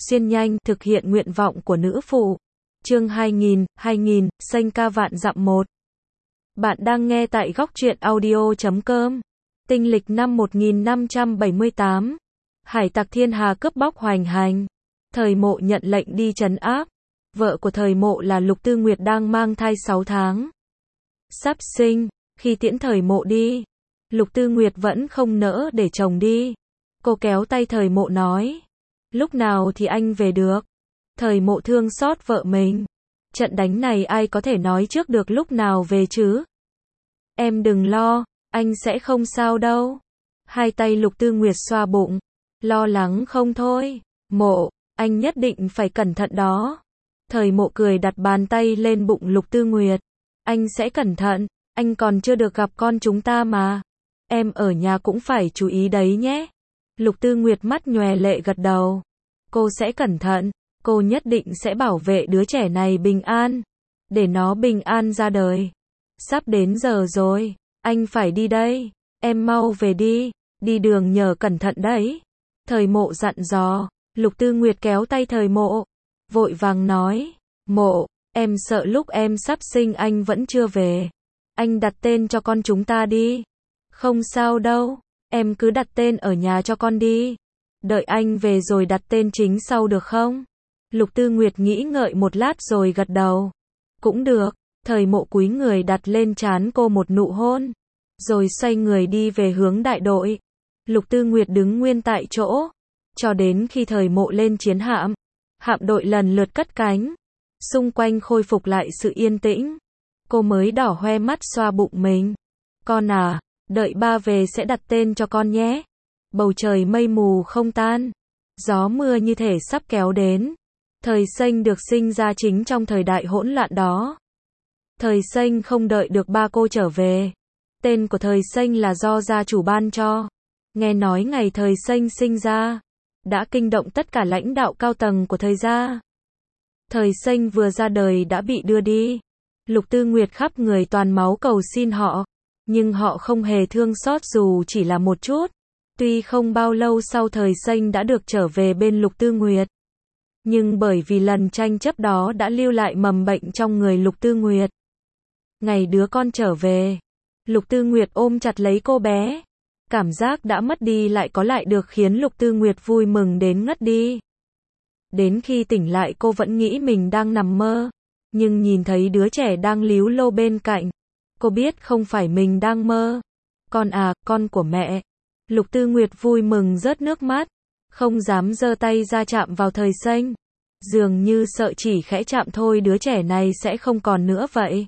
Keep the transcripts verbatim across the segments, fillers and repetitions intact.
xuyên nhanh, thực hiện nguyện vọng của nữ phụ. Chương hai nghìn, hai nghìn, xanh ca vạn dặm một. Bạn đang nghe tại góc truyện audio chấm com. Tinh lịch năm một nghìn năm trăm bảy mươi tám. Hải tặc thiên hà cướp bóc hoành hành. Thời Mộ nhận lệnh đi trấn áp. Vợ của Thời Mộ là Lục Tư Nguyệt đang mang thai sáu tháng. Sắp sinh, khi tiễn Thời Mộ đi, Lục Tư Nguyệt vẫn không nỡ để chồng đi. Cô kéo tay Thời Mộ nói, lúc nào thì anh về được? Thời Mộ thương xót vợ mình. Trận đánh này ai có thể nói trước được lúc nào về chứ? Em đừng lo, anh sẽ không sao đâu. Hai tay Lục Tư Nguyệt xoa bụng, lo lắng không thôi. Mộ, anh nhất định phải cẩn thận đó. Thời Mộ cười đặt bàn tay lên bụng Lục Tư Nguyệt. Anh sẽ cẩn thận, anh còn chưa được gặp con chúng ta mà. Em ở nhà cũng phải chú ý đấy nhé. Lục Tư Nguyệt mắt nhòe lệ gật đầu. Cô sẽ cẩn thận, cô nhất định sẽ bảo vệ đứa trẻ này bình an. Để nó bình an ra đời. Sắp đến giờ rồi, anh phải đi đây. Em mau về đi, đi đường nhờ cẩn thận đấy. Thời Mộ dặn dò. Lục Tư Nguyệt kéo tay Thời Mộ, vội vàng nói, Mộ, em sợ lúc em sắp sinh anh vẫn chưa về. Anh đặt tên cho con chúng ta đi. Không sao đâu, em cứ đặt tên ở nhà cho con đi. Đợi anh về rồi đặt tên chính sau được không? Lục Tư Nguyệt nghĩ ngợi một lát rồi gật đầu. Cũng được. Thời Mộ cúi người đặt lên trán cô một nụ hôn, rồi xoay người đi về hướng đại đội. Lục Tư Nguyệt đứng nguyên tại chỗ, cho đến khi Thời Mộ lên chiến hạm. Hạm đội lần lượt cất cánh, xung quanh khôi phục lại sự yên tĩnh. Cô mới đỏ hoe mắt xoa bụng mình. Con à, đợi ba về sẽ đặt tên cho con nhé. Bầu trời mây mù không tan, gió mưa như thể sắp kéo đến. Thời Xanh được sinh ra chính trong thời đại hỗn loạn đó. Thời Xanh không đợi được ba cô trở về. Tên của Thời Xanh là do gia chủ ban cho. Nghe nói ngày Thời Xanh sinh ra, đã kinh động tất cả lãnh đạo cao tầng của Thời gia. Thời Xanh vừa ra đời đã bị đưa đi. Lục Tư Nguyệt khắp người toàn máu cầu xin họ, nhưng họ không hề thương xót dù chỉ là một chút. Tuy không bao lâu sau Thời Xanh đã được trở về bên Lục Tư Nguyệt, nhưng bởi vì lần tranh chấp đó đã lưu lại mầm bệnh trong người Lục Tư Nguyệt. Ngày đứa con trở về, Lục Tư Nguyệt ôm chặt lấy cô bé. Cảm giác đã mất đi lại có lại được khiến Lục Tư Nguyệt vui mừng đến ngất đi. Đến khi tỉnh lại cô vẫn nghĩ mình đang nằm mơ, nhưng nhìn thấy đứa trẻ đang líu lô bên cạnh, cô biết không phải mình đang mơ. Con à, con của mẹ. Lục Tư Nguyệt vui mừng rớt nước mắt, không dám giơ tay ra chạm vào Thời Xanh. Dường như sợ chỉ khẽ chạm thôi đứa trẻ này sẽ không còn nữa vậy.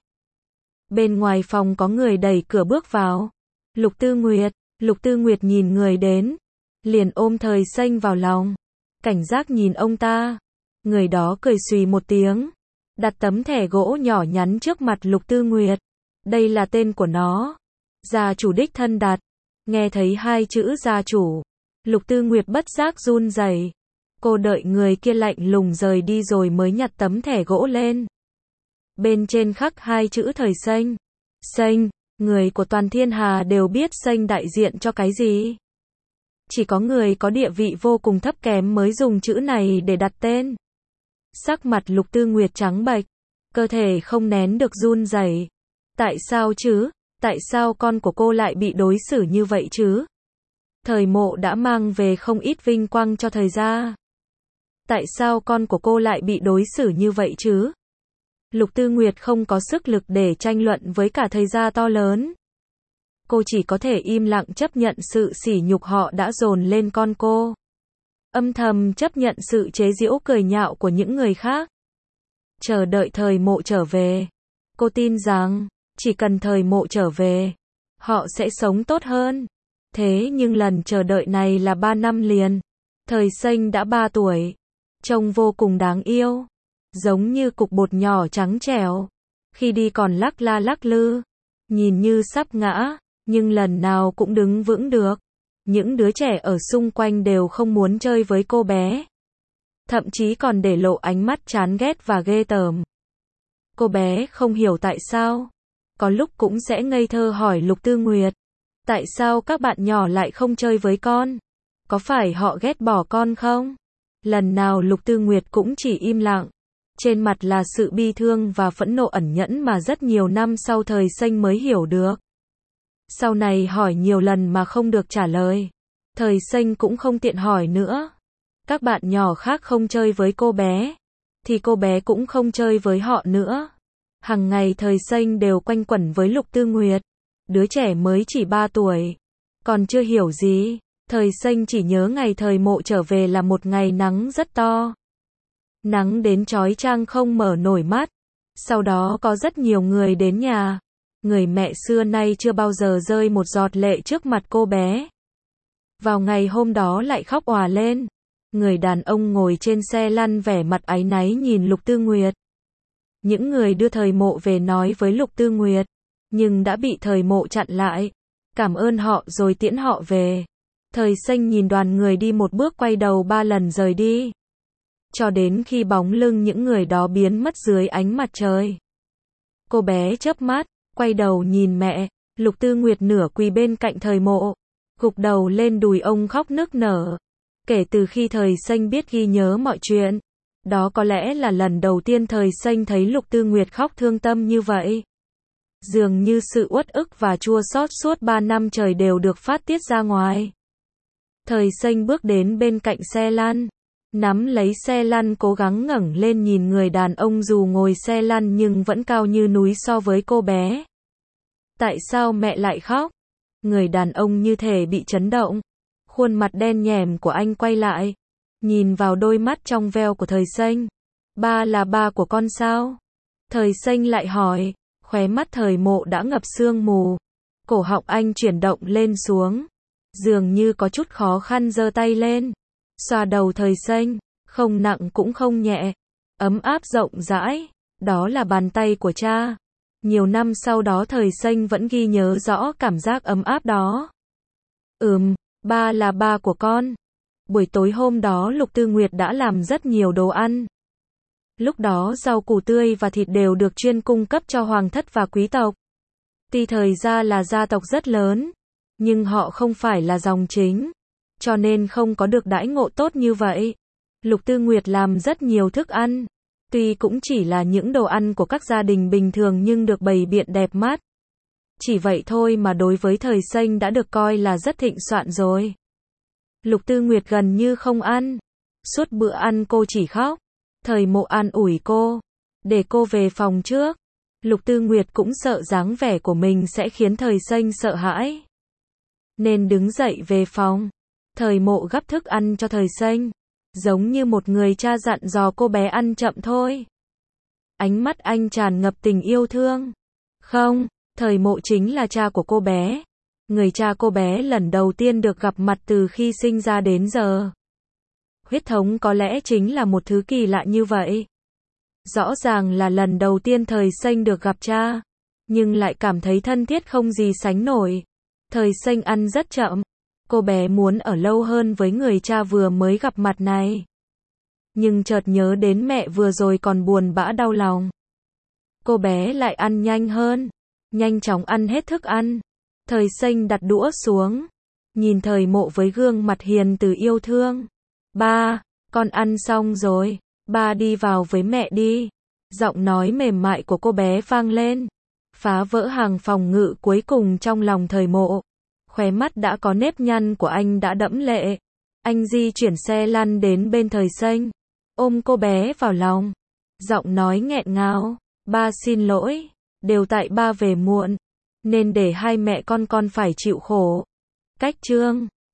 Bên ngoài phòng có người đẩy cửa bước vào. Lục Tư Nguyệt. Lục Tư Nguyệt nhìn người đến, liền ôm Thời Xanh vào lòng, cảnh giác nhìn ông ta. Người đó cười xùy một tiếng, đặt tấm thẻ gỗ nhỏ nhắn trước mặt Lục Tư Nguyệt. Đây là tên của nó, gia chủ đích thân đặt. Nghe thấy hai chữ gia chủ, Lục Tư Nguyệt bất giác run rẩy. Cô đợi người kia lạnh lùng rời đi rồi mới nhặt tấm thẻ gỗ lên. Bên trên khắc hai chữ Thời Xanh. Xanh. Người của toàn thiên hà đều biết Xanh đại diện cho cái gì. Chỉ có người có địa vị vô cùng thấp kém mới dùng chữ này để đặt tên. Sắc mặt Lục Tư Nguyệt trắng bệch, cơ thể không nén được run rẩy. Tại sao chứ? Tại sao con của cô lại bị đối xử như vậy chứ? Thời Mộ đã mang về không ít vinh quang cho Thời gia. Tại sao con của cô lại bị đối xử như vậy chứ? Lục Tư Nguyệt không có sức lực để tranh luận với cả Thời gia to lớn. Cô chỉ có thể im lặng chấp nhận sự sỉ nhục họ đã dồn lên con cô. Âm thầm chấp nhận sự chế giễu cười nhạo của những người khác. Chờ đợi Thời Mộ trở về. Cô tin rằng, chỉ cần Thời Mộ trở về, họ sẽ sống tốt hơn. Thế nhưng lần chờ đợi này là ba năm liền. Thời Xanh đã ba tuổi. Trông vô cùng đáng yêu. Giống như cục bột nhỏ trắng trẻo. Khi đi còn lắc la lắc lư. Nhìn như sắp ngã, nhưng lần nào cũng đứng vững được. Những đứa trẻ ở xung quanh đều không muốn chơi với cô bé. Thậm chí còn để lộ ánh mắt chán ghét và ghê tởm. Cô bé không hiểu tại sao. Có lúc cũng sẽ ngây thơ hỏi Lục Tư Nguyệt. Tại sao các bạn nhỏ lại không chơi với con? Có phải họ ghét bỏ con không? Lần nào Lục Tư Nguyệt cũng chỉ im lặng. Trên mặt là sự bi thương và phẫn nộ ẩn nhẫn mà rất nhiều năm sau Thời Xanh mới hiểu được. Sau này hỏi nhiều lần mà không được trả lời. Thời Xanh cũng không tiện hỏi nữa. Các bạn nhỏ khác không chơi với cô bé, thì cô bé cũng không chơi với họ nữa. Hằng ngày Thời Xanh đều quanh quẩn với Lục Tư Nguyệt. Đứa trẻ mới chỉ ba tuổi, còn chưa hiểu gì. Thời Xanh chỉ nhớ ngày Thời Mộ trở về là một ngày nắng rất to. Nắng đến chói chang không mở nổi mắt. Sau đó có rất nhiều người đến nhà. Người mẹ xưa nay chưa bao giờ rơi một giọt lệ trước mặt cô bé. Vào ngày hôm đó lại khóc òa lên. Người đàn ông ngồi trên xe lăn vẻ mặt áy náy nhìn Lục Tư Nguyệt. Những người đưa Thời Mộ về nói với Lục Tư Nguyệt, nhưng đã bị Thời Mộ chặn lại. Cảm ơn họ rồi tiễn họ về. Thời Xanh nhìn đoàn người đi một bước quay đầu ba lần rời đi. Cho đến khi bóng lưng những người đó biến mất dưới ánh mặt trời. Cô bé chớp mắt, quay đầu nhìn mẹ. Lục Tư Nguyệt nửa quỳ bên cạnh Thời Mộ, gục đầu lên đùi ông khóc nức nở. Kể từ khi Thời Xanh biết ghi nhớ mọi chuyện, đó có lẽ là lần đầu tiên Thời Xanh thấy Lục Tư Nguyệt khóc thương tâm như vậy. Dường như sự uất ức và chua xót suốt ba năm trời đều được phát tiết ra ngoài. Thời Xanh bước đến bên cạnh xe lăn, nắm lấy xe lăn cố gắng ngẩng lên nhìn người đàn ông dù ngồi xe lăn nhưng vẫn cao như núi so với cô bé. Tại sao mẹ lại khóc? Người đàn ông như thể bị chấn động. Khuôn mặt đen nhèm của anh quay lại, nhìn vào đôi mắt trong veo của Thời Xanh. Ba là ba của con sao? Thời Xanh lại hỏi, khóe mắt Thời Mộ đã ngập sương mù. Cổ họng anh chuyển động lên xuống, dường như có chút khó khăn giơ tay lên, xoa đầu Thời Xanh, không nặng cũng không nhẹ, ấm áp rộng rãi, đó là bàn tay của cha. Nhiều năm sau đó Thời Xanh vẫn ghi nhớ rõ cảm giác ấm áp đó. Ừm, ba là ba của con. Buổi tối hôm đó Lục Tư Nguyệt đã làm rất nhiều đồ ăn. Lúc đó rau củ tươi và thịt đều được chuyên cung cấp cho hoàng thất và quý tộc. Tuy Thời gia là gia tộc rất lớn, nhưng họ không phải là dòng chính, cho nên không có được đãi ngộ tốt như vậy. Lục Tư Nguyệt làm rất nhiều thức ăn, tuy cũng chỉ là những đồ ăn của các gia đình bình thường nhưng được bày biện đẹp mắt. Chỉ vậy thôi mà đối với Thời Xanh đã được coi là rất thịnh soạn rồi. Lục Tư Nguyệt gần như không ăn. Suốt bữa ăn cô chỉ khóc. Thời Mộ an ủi cô, để cô về phòng trước. Lục Tư Nguyệt cũng sợ dáng vẻ của mình sẽ khiến Thời Xanh sợ hãi, nên đứng dậy về phòng. Thời Mộ gắp thức ăn cho Thời Xanh, giống như một người cha dặn dò cô bé ăn chậm thôi. Ánh mắt anh tràn ngập tình yêu thương. Không, Thời Mộ chính là cha của cô bé. Người cha cô bé lần đầu tiên được gặp mặt từ khi sinh ra đến giờ. Huyết thống có lẽ chính là một thứ kỳ lạ như vậy. Rõ ràng là lần đầu tiên Thời Xanh được gặp cha, nhưng lại cảm thấy thân thiết không gì sánh nổi. Thời Xanh ăn rất chậm. Cô bé muốn ở lâu hơn với người cha vừa mới gặp mặt này. Nhưng chợt nhớ đến mẹ vừa rồi còn buồn bã đau lòng. Cô bé lại ăn nhanh hơn, nhanh chóng ăn hết thức ăn. Thời Xanh đặt đũa xuống, nhìn Thời Mộ với gương mặt hiền từ yêu thương. Ba, con ăn xong rồi, ba đi vào với mẹ đi. Giọng nói mềm mại của cô bé vang lên, phá vỡ hàng phòng ngự cuối cùng trong lòng Thời Mộ. Khóe mắt đã có nếp nhăn của anh đã đẫm lệ. Anh di chuyển xe lăn đến bên Thời Xanh, ôm cô bé vào lòng. Giọng nói nghẹn ngào, ba xin lỗi, đều tại ba về muộn, nên để hai mẹ con con phải chịu khổ. Cách chương